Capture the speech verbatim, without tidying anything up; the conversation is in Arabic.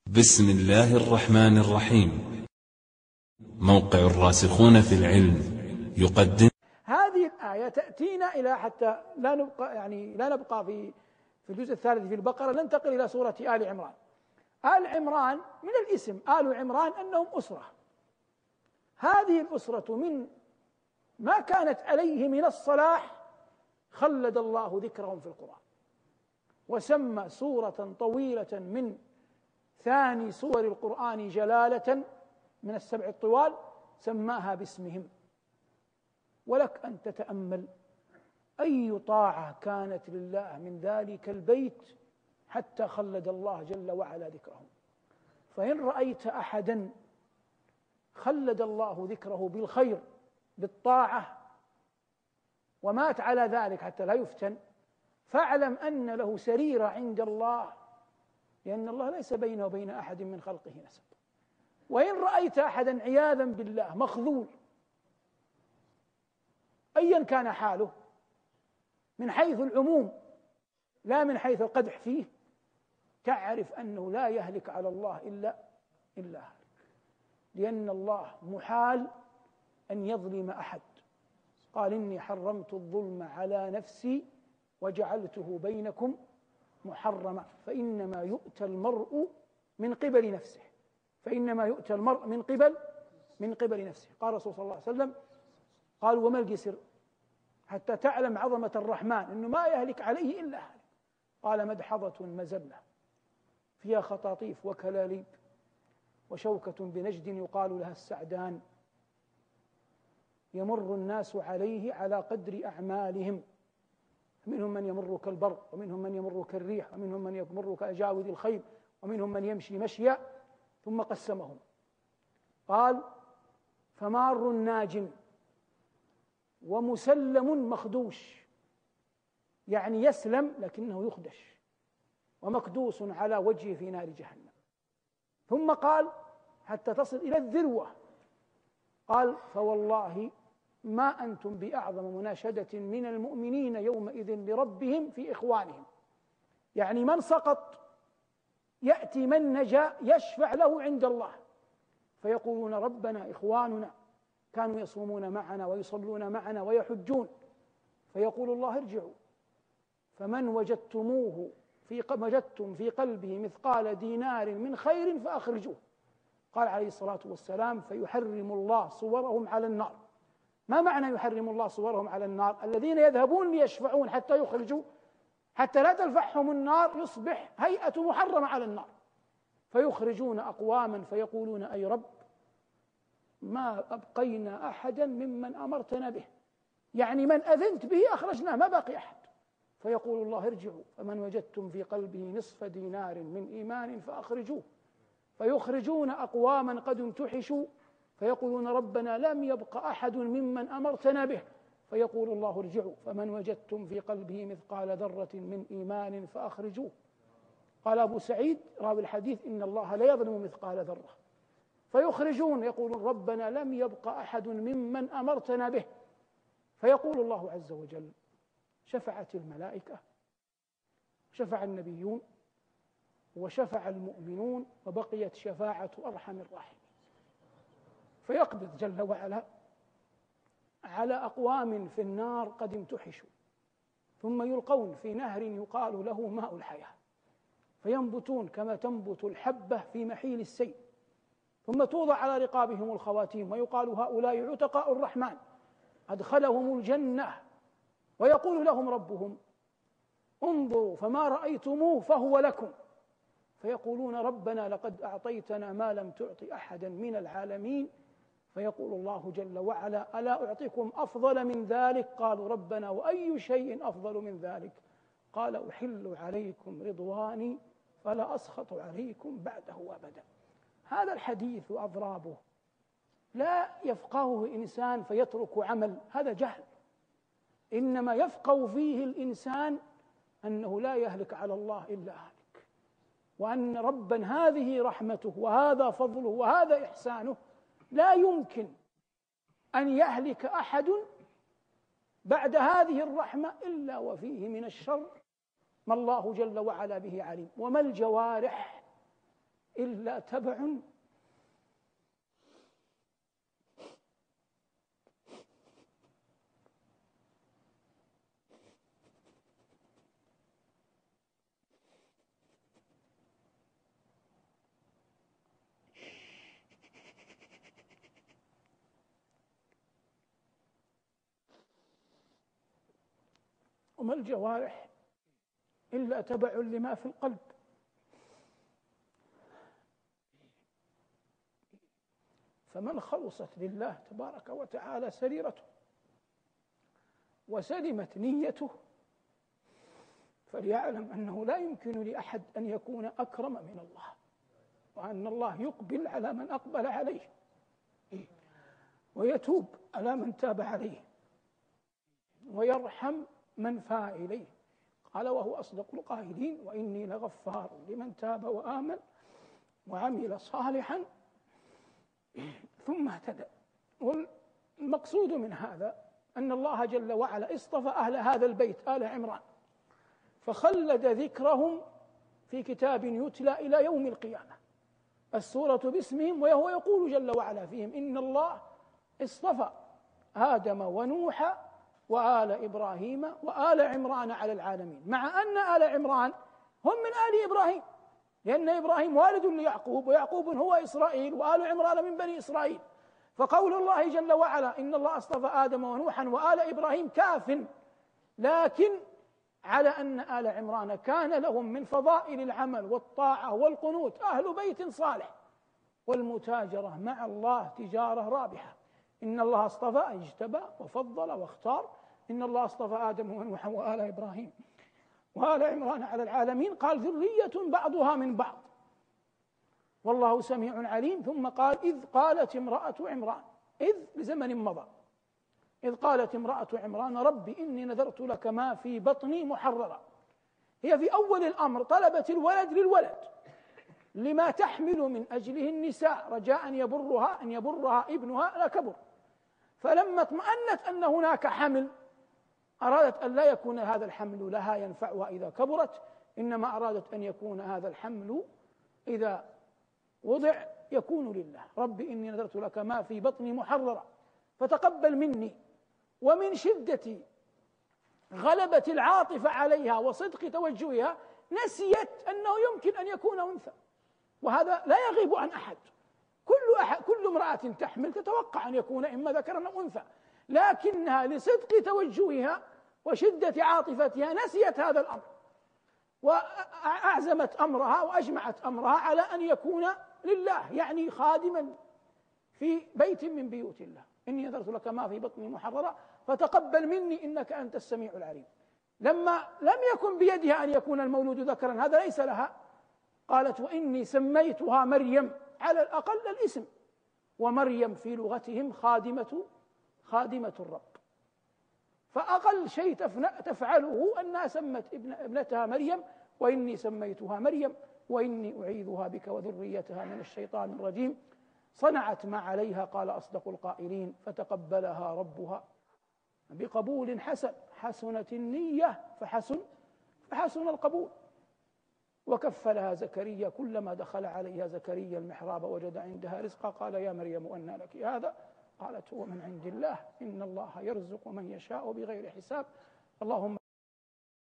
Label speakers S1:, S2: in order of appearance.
S1: بسم الله الرحمن الرحيم. موقع الراسخون في العلم يقدم
S2: هذه الآية تأتينا إلى حتى لا نبقى يعني لا نبقى في في الجزء الثالث في البقرة، ننتقل إلى سورة آل عمران. آل عمران من الاسم آل عمران أنهم أسرة. هذه الأسرة من ما كانت عليه من الصلاح خلد الله ذكرهم في القرآن، وسمى سورة طويلة من ثاني سور القرآن جلالة من السبع الطوال سماها باسمهم. ولك أن تتأمل أي طاعة كانت لله من ذلك البيت حتى خلد الله جل وعلا ذكرهم. فإن رأيت أحدا خلد الله ذكره بالخير بالطاعة ومات على ذلك حتى لا يفتن، فاعلم أن له سريرة عند الله، لأن الله ليس بينه وبين أحد من خلقه نسب. وإن رأيت أحدا عياذا بالله مخذول أيا كان حاله من حيث العموم لا من حيث القدح فيه، تعرف أنه لا يهلك على الله إلا إلا هلك، لأن الله محال أن يظلم أحد. قال إني حرمت الظلم على نفسي وجعلته بينكم محرما فإنما يؤتى المرء من قبل نفسه فإنما يؤتى المرء من قبل من قبل نفسه. قال الرسول صلى الله عليه وسلم قالوا وما الجسر حتى تعلم عظمة الرحمن إنه ما يهلك عليه إلا هلك. قال مدحضة مزلة فيها خطاطيف وكلاليب وشوكة بنجد يقال لها السعدان، يمر الناس عليه على قدر أعمالهم، منهم من يمر كالبرق ومنهم من يمر كالريح ومنهم من يمر كأجاود الخيل ومنهم من يمشي مشيا، ثم قسمهم قال فمار ناج ومسلم مخدوش، يعني يسلم لكنه يخدش، ومكدوس على وجهه في نار جهنم. ثم قال حتى تصل إلى الذروة قال فوالله ما أنتم بأعظم مناشدة من المؤمنين يومئذ لربهم في إخوانهم، يعني من سقط يأتي من نجا يشفع له عند الله فيقولون ربنا إخواننا كانوا يصومون معنا ويصلون معنا ويحجون، فيقول الله ارجعوا فمن وجدتموه في وجدتم في قلبه مثقال دينار من خير فأخرجوه. قال عليه الصلاة والسلام فيحرم الله صورهم على النار. ما معنى يحرم الله صورهم على النار؟ الذين يذهبون ليشفعون حتى يخرجوا حتى لا تلفحهم النار يصبح هيئة محرمة على النار، فيخرجون أقواما فيقولون أي رب ما أبقينا أحدا ممن أمرتنا به، يعني من أذنت به أخرجناه ما باقي أحد. فيقول الله ارجعوا فمن وجدتم في قلبه نصف دينار من إيمان فأخرجوه، فيخرجون أقواما قد امتحشوا فيقولون ربنا لم يبق أحد ممن أمرتنا به، فيقول الله ارجعوا فمن وجدتم في قلبه مثقال ذرة من إيمان فأخرجوه. قال أبو سعيد راوي الحديث إن الله لا يظلم مثقال ذرة، فيخرجون يقولون ربنا لم يبق أحد ممن أمرتنا به، فيقول الله عز وجل شفعت الملائكة شفع النبيون وشفع المؤمنون وبقيت شفاعة أرحم الراحمين، فيقبض جل وعلا على أقوام في النار قد امتحشوا ثم يلقون في نهر يقال له ماء الحياة فينبتون كما تنبت الحبة في محيل السيل، ثم توضع على رقابهم الخواتيم ويقال هؤلاء عتقاء الرحمن أدخلهم الجنة، ويقول لهم ربهم انظروا فما رأيتموه فهو لكم، فيقولون ربنا لقد أعطيتنا ما لم تعط أحدا من العالمين، فيقول الله جل وعلا ألا أعطيكم أفضل من ذلك؟ قالوا ربنا وأي شيء أفضل من ذلك؟ قال أحل عليكم رضواني فلا أسخط عليكم بعده أبدا. هذا الحديث وأضرابه لا يفقهه إنسان فيترك عمل، هذا جهل، إنما يفقه فيه الإنسان أنه لا يهلك على الله إلا هالك، وأن ربا هذه رحمته وهذا فضله وهذا إحسانه لا يمكن أن يهلك أحد بعد هذه الرحمة إلا وفيه من الشر ما الله جل وعلا به عليم. وما الجوارح إلا تبع وما الجوارح إلا تبع لما في القلب. فمن خلصت لله تبارك وتعالى سريرته وسلمت نيته فليعلم أنه لا يمكن لأحد أن يكون أكرم من الله، وأن الله يقبل على من أقبل عليه ويتوب على من تاب عليه ويرحم من فاء إليه. قال وهو أصدق القائلين وإني لغفار لمن تاب وآمن وعمل صالحا ثم اهتدى. والمقصود من هذا أن الله جل وعلا اصطفى أهل هذا البيت آل عمران فخلد ذكرهم في كتاب يتلى إلى يوم القيامة، السورة باسمهم، وهو يقول جل وعلا فيهم إن الله اصطفى آدم ونوح وآل إبراهيم وآل عمران على العالمين، مع أن آل عمران هم من آل إبراهيم، لأن إبراهيم والد ليعقوب ويعقوب هو إسرائيل وآل عمران من بني إسرائيل. فقول الله جل وعلا إن الله اصطفى آدم ونوحا وآل إبراهيم كاف، لكن على أن آل عمران كان لهم من فضائل العمل والطاعة والقنوت أهل بيت صالح والمتاجرة مع الله تجارة رابحة. إن الله اصطفى اجتبى وفضل واختار، إن الله اصطفى آدم ونوحا وآل إبراهيم وآل عمران على العالمين، قال ذرية بعضها من بعض والله سميع عليم. ثم قال إذ قالت امرأة عمران، إذ لزمن مضى، إذ قالت امرأة عمران ربي إني نذرت لك ما في بطني محررا. هي في أول الأمر طلبت الولد للولد لما تحمل من أجله النساء رجاء أن يبرها أن يبرها ابنها لا كبر، فلما اطمأنت أن هناك حمل أرادت أن لا يكون هذا الحمل لها ينفعها إذا كبرت، إنما أرادت أن يكون هذا الحمل إذا وضع يكون لله. ربي إني نذرت لك ما في بطني محررا فتقبل مني. ومن شدة غلبة العاطفة عليها وصدق توجهها نسيت أنه يمكن أن يكون أنثى، وهذا لا يغيب عن أحد. كل أحد كل امرأة تحمل تتوقع أن يكون إما ذكرا أو أنثى، لكنها لصدق توجهها وشدة عاطفتها نسيت هذا الأمر، وأعزمت أمرها وأجمعت أمرها على أن يكون لله، يعني خادما في بيت من بيوت الله. إني نذرت لك ما في بطني محررا فتقبل مني إنك أنت السميع العليم. لما لم يكن بيدها أن يكون المولود ذكرا، هذا ليس لها، قالت وإني سميتها مريم، على الأقل الاسم، ومريم في لغتهم خادمة خادمة الرب، فأقل شيء تفعله أنها سمت ابن ابنتها مريم وإني سميتها مريم وإني أعيذها بك وذريتها من الشيطان الرجيم. صنعت ما عليها، قال أصدق القائلين فتقبلها ربها بقبول حسن، حسنت النية فحسن فحسن القبول. وكفلها زكريا كلما دخل عليها زكريا المحراب وجد عندها رزقا قال يا مريم أنى لك هذا؟ قالت هو من عند الله إن الله يرزق من يشاء بغير حساب. اللهم